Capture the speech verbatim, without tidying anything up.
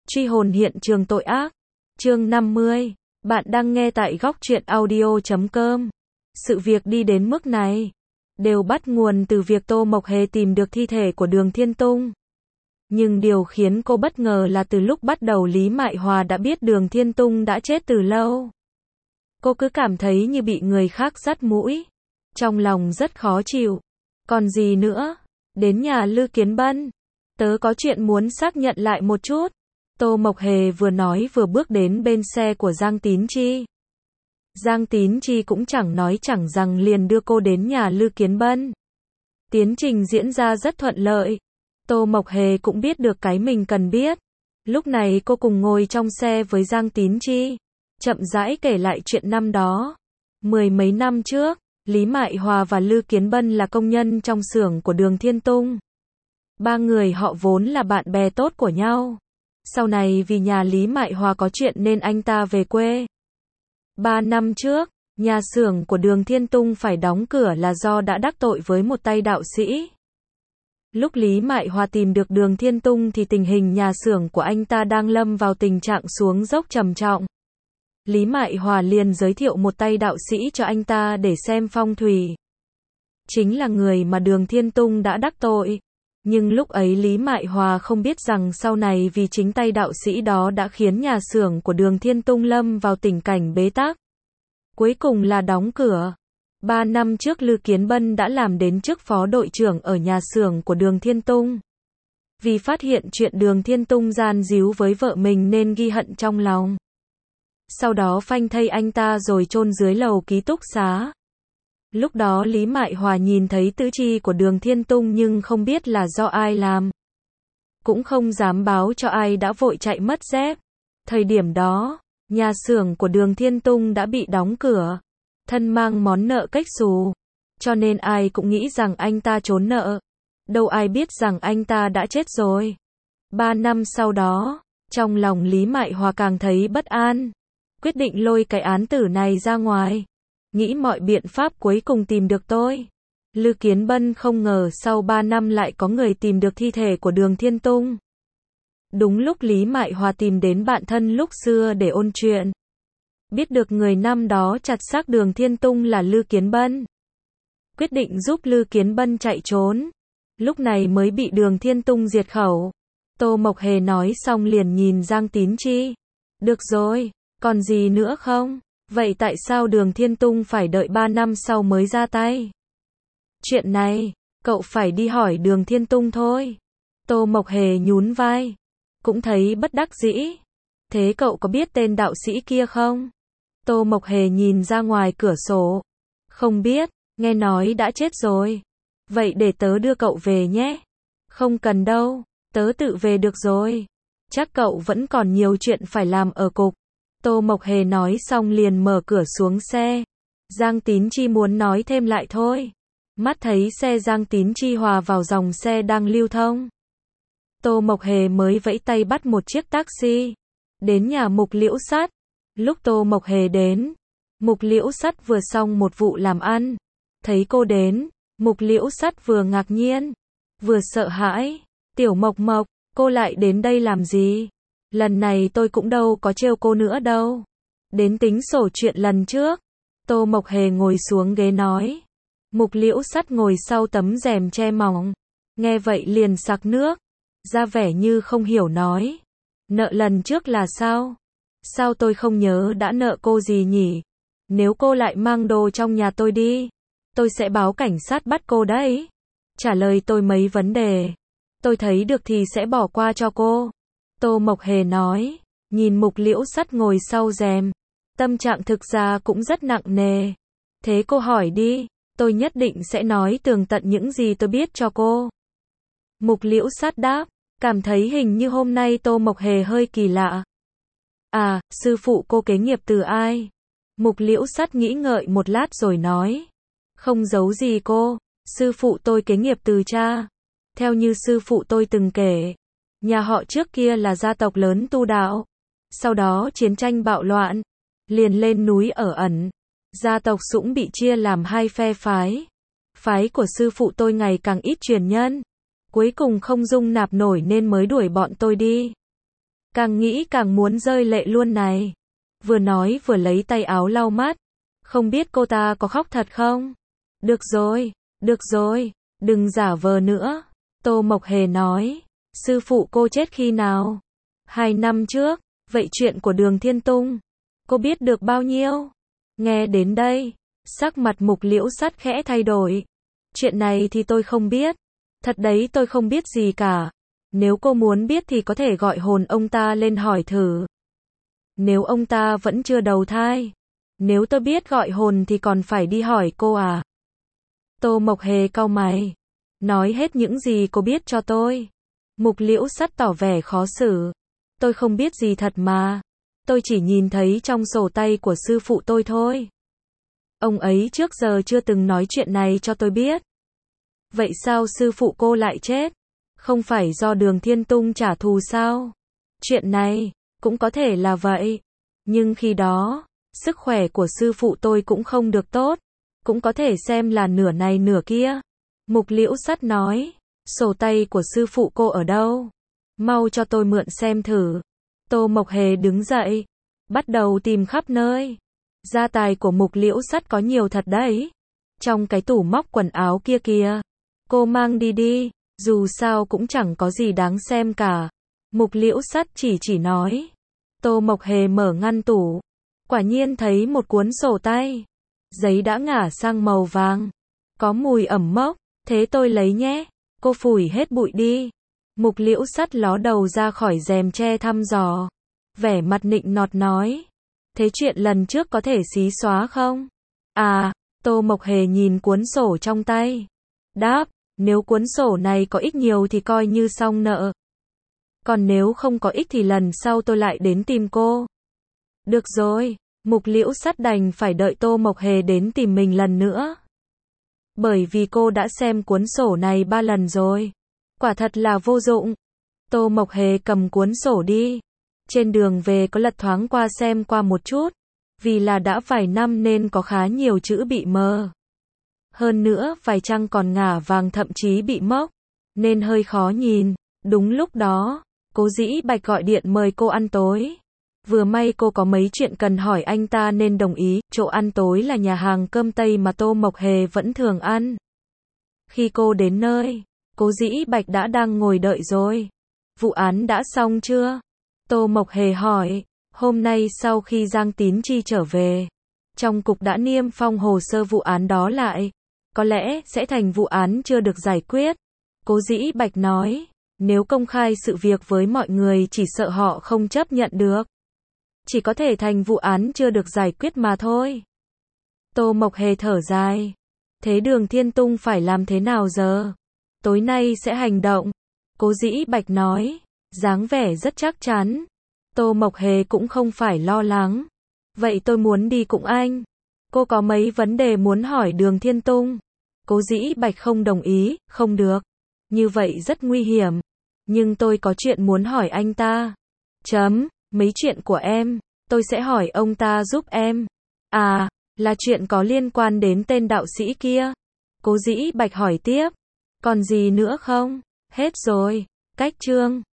Truy hồn hiện trường tội ác. Chương năm mươi. Bạn đang nghe tại góc truyện audio chấm com. Sự việc đi đến mức này đều bắt nguồn từ việc Tô Mộc Hề tìm được thi thể của Đường Thiên Tung. Nhưng điều khiến cô bất ngờ là từ lúc bắt đầu Lý Mại Hòa đã biết Đường Thiên Tung đã chết từ lâu. Cô cứ cảm thấy như bị người khác dắt mũi. Trong lòng rất khó chịu. Còn gì nữa? Đến nhà Lư Kiến Bân. Tớ có chuyện muốn xác nhận lại một chút. Tô Mộc Hề vừa nói vừa bước đến bên xe của Giang Tín Chi. Giang Tín Chi cũng chẳng nói chẳng rằng liền đưa cô đến nhà Lư Kiến Bân. Tiến trình diễn ra rất thuận lợi. Tô Mộc Hề cũng biết được cái mình cần biết. Lúc này cô cùng ngồi trong xe với Giang Tín Chi, chậm rãi kể lại chuyện năm đó. Mười mấy năm trước, Lý Mại Hòa và Lư Kiến Bân là công nhân trong xưởng của Đường Thiên Tung. Ba người họ vốn là bạn bè tốt của nhau. Sau này vì nhà Lý Mại Hòa có chuyện nên anh ta về quê. Ba năm trước, nhà xưởng của Đường Thiên Tung phải đóng cửa là do đã đắc tội với một tay đạo sĩ. Lúc Lý Mại Hòa tìm được Đường Thiên Tung thì tình hình nhà xưởng của anh ta đang lâm vào tình trạng xuống dốc trầm trọng. Lý Mại Hòa liền giới thiệu một tay đạo sĩ cho anh ta để xem phong thủy. Chính là người mà Đường Thiên Tung đã đắc tội. Nhưng lúc ấy Lý Mại Hòa không biết rằng sau này vì chính tay đạo sĩ đó đã khiến nhà xưởng của Đường Thiên Tung lâm vào tình cảnh bế tắc. Cuối cùng là đóng cửa. Ba năm trước Lư Kiến Bân đã làm đến chức phó đội trưởng ở nhà xưởng của Đường Thiên Tung. Vì phát hiện chuyện Đường Thiên Tung gian díu với vợ mình nên ghi hận trong lòng. Sau đó phanh thây anh ta rồi chôn dưới lầu ký túc xá. Lúc đó Lý Mại Hòa nhìn thấy tứ chi của Đường Thiên Tung nhưng không biết là do ai làm. Cũng không dám báo cho ai đã vội chạy mất dép. Thời điểm đó, nhà xưởng của Đường Thiên Tung đã bị đóng cửa. Thân mang món nợ cách xù. Cho nên ai cũng nghĩ rằng anh ta trốn nợ. Đâu ai biết rằng anh ta đã chết rồi. Ba năm sau đó, trong lòng Lý Mại Hòa càng thấy bất an. Quyết định lôi cái án tử này ra ngoài. Nghĩ mọi biện pháp cuối cùng tìm được tôi. Lư Kiến Bân không ngờ sau ba năm lại có người tìm được thi thể của Đường Thiên Tung. Đúng lúc Lý Mại Hòa tìm đến bạn thân lúc xưa để ôn chuyện. Biết được người năm đó chặt xác Đường Thiên Tung là Lư Kiến Bân. Quyết định giúp Lư Kiến Bân chạy trốn. Lúc này mới bị Đường Thiên Tung diệt khẩu. Tô Mộc Hề nói xong liền nhìn Giang Tín Chi. Được rồi, còn gì nữa không? Vậy tại sao Đường Thiên Tung phải đợi ba năm sau mới ra tay? Chuyện này, cậu phải đi hỏi Đường Thiên Tung thôi. Tô Mộc Hề nhún vai. Cũng thấy bất đắc dĩ. Thế cậu có biết tên đạo sĩ kia không? Tô Mộc Hề nhìn ra ngoài cửa sổ. Không biết, nghe nói đã chết rồi. Vậy để tớ đưa cậu về nhé. Không cần đâu, tớ tự về được rồi. Chắc cậu vẫn còn nhiều chuyện phải làm ở cục. Tô Mộc Hề nói xong liền mở cửa xuống xe. Giang Tín Chi muốn nói thêm lại thôi. Mắt thấy xe Giang Tín Chi hòa vào dòng xe đang lưu thông. Tô Mộc Hề mới vẫy tay bắt một chiếc taxi. Đến nhà Mục Liễu Sắt. Lúc Tô Mộc Hề đến, Mục Liễu Sắt vừa xong một vụ làm ăn. Thấy cô đến, Mục Liễu Sắt vừa ngạc nhiên, vừa sợ hãi. Tiểu Mộc Mộc, cô lại đến đây làm gì? Lần này tôi cũng đâu có trêu cô nữa đâu. Đến tính sổ chuyện lần trước. Tô Mộc Hề ngồi xuống ghế nói. Mục Liễu Sắt ngồi sau tấm rèm che mỏng. Nghe vậy liền sặc nước. Ra vẻ như không hiểu nói. Nợ lần trước là sao? Sao tôi không nhớ đã nợ cô gì nhỉ? Nếu cô lại mang đồ trong nhà tôi đi, tôi sẽ báo cảnh sát bắt cô đấy. Trả lời tôi mấy vấn đề. Tôi thấy được thì sẽ bỏ qua cho cô. Tô Mộc Hề nói, nhìn Mục Liễu Sắt ngồi sau rèm. Tâm trạng thực ra cũng rất nặng nề. Thế cô hỏi đi, tôi nhất định sẽ nói tường tận những gì tôi biết cho cô. Mục Liễu Sắt đáp, cảm thấy hình như hôm nay Tô Mộc Hề hơi kỳ lạ. À, sư phụ cô kế nghiệp từ ai? Mục Liễu Sắt nghĩ ngợi một lát rồi nói. Không giấu gì cô, sư phụ tôi kế nghiệp từ cha. Theo như sư phụ tôi từng kể, nhà họ trước kia là gia tộc lớn tu đạo. Sau đó chiến tranh bạo loạn, liền lên núi ở ẩn. Gia tộc Sũng bị chia làm hai phe phái. Phái của sư phụ tôi ngày càng ít truyền nhân. Cuối cùng không dung nạp nổi nên mới đuổi bọn tôi đi. Càng nghĩ càng muốn rơi lệ luôn này. Vừa nói vừa lấy tay áo lau mắt. Không biết cô ta có khóc thật không? Được rồi, được rồi, đừng giả vờ nữa. Tô Mộc Hề nói. Sư phụ cô chết khi nào? Hai năm trước. Vậy chuyện của Đường Thiên Tung, cô biết được bao nhiêu? Nghe đến đây, sắc mặt Mục Liễu Sắt khẽ thay đổi. Chuyện này thì tôi không biết. Thật đấy, tôi không biết gì cả. Nếu cô muốn biết thì có thể gọi hồn ông ta lên hỏi thử. Nếu ông ta vẫn chưa đầu thai. Nếu tôi biết gọi hồn thì còn phải đi hỏi cô à? Tô Mộc Hề cau mày. Nói hết những gì cô biết cho tôi. Mục Liễu Sắt tỏ vẻ khó xử. Tôi không biết gì thật mà. Tôi chỉ nhìn thấy trong sổ tay của sư phụ tôi thôi. Ông ấy trước giờ chưa từng nói chuyện này cho tôi biết. Vậy sao sư phụ cô lại chết? Không phải do Đường Thiên Tung trả thù sao? Chuyện này, cũng có thể là vậy. Nhưng khi đó, sức khỏe của sư phụ tôi cũng không được tốt. Cũng có thể xem là nửa này nửa kia. Mục Liễu Sắt nói. Sổ tay của sư phụ cô ở đâu? Mau cho tôi mượn xem thử. Tô Mộc Hề đứng dậy. Bắt đầu tìm khắp nơi. Gia tài của Mục Liễu Sắt có nhiều thật đấy. Trong cái tủ móc quần áo kia kìa. Cô mang đi đi. Dù sao cũng chẳng có gì đáng xem cả. Mục Liễu Sắt chỉ chỉ nói. Tô Mộc Hề mở ngăn tủ. Quả nhiên thấy một cuốn sổ tay. Giấy đã ngả sang màu vàng. Có mùi ẩm mốc. Thế tôi lấy nhé. Cô phủi hết bụi đi. Mục Liễu Sắt ló đầu ra khỏi rèm che thăm dò. Vẻ mặt nịnh nọt nói. Thế chuyện lần trước có thể xí xóa không? À, Tô Mộc Hề nhìn cuốn sổ trong tay. Đáp, nếu cuốn sổ này có ích nhiều thì coi như xong nợ. Còn nếu không có ích thì lần sau tôi lại đến tìm cô. Được rồi, Mục Liễu Sắt đành phải đợi Tô Mộc Hề đến tìm mình lần nữa. Bởi vì cô đã xem cuốn sổ này ba lần rồi. Quả thật là vô dụng. Tô Mộc Hề cầm cuốn sổ đi. Trên đường về có lật thoáng qua xem qua một chút. Vì là đã vài năm nên có khá nhiều chữ bị mờ. Hơn nữa vài trang còn ngả vàng thậm chí bị mốc. Nên hơi khó nhìn. Đúng lúc đó, Cố Dĩ Bạch gọi điện mời cô ăn tối. Vừa may cô có mấy chuyện cần hỏi anh ta nên đồng ý. Chỗ ăn tối là nhà hàng cơm Tây mà Tô Mộc Hề vẫn thường ăn. Khi cô đến nơi, Cố Dĩ Bạch đã đang ngồi đợi rồi. Vụ án đã xong chưa? Tô Mộc Hề hỏi. Hôm nay sau khi Giang Tín Chi trở về, trong cục đã niêm phong hồ sơ vụ án đó lại. Có lẽ sẽ thành vụ án chưa được giải quyết. Cố Dĩ Bạch nói. Nếu công khai sự việc với mọi người chỉ sợ họ không chấp nhận được. Chỉ có thể thành vụ án chưa được giải quyết mà thôi. Tô Mộc Hề thở dài. Thế Đường Thiên Tung phải làm thế nào giờ? Tối nay sẽ hành động. Cố Dĩ Bạch nói. Dáng vẻ rất chắc chắn. Tô Mộc Hề cũng không phải lo lắng. Vậy tôi muốn đi cùng anh. Cô có mấy vấn đề muốn hỏi Đường Thiên Tung. Cố Dĩ Bạch không đồng ý. Không được. Như vậy rất nguy hiểm. Nhưng tôi có chuyện muốn hỏi anh ta. Chấm. Mấy chuyện của em, tôi sẽ hỏi ông ta giúp em. À, là chuyện có liên quan đến tên đạo sĩ kia. Cố Dĩ Bạch hỏi tiếp. Còn gì nữa không? Hết rồi. Cách chương.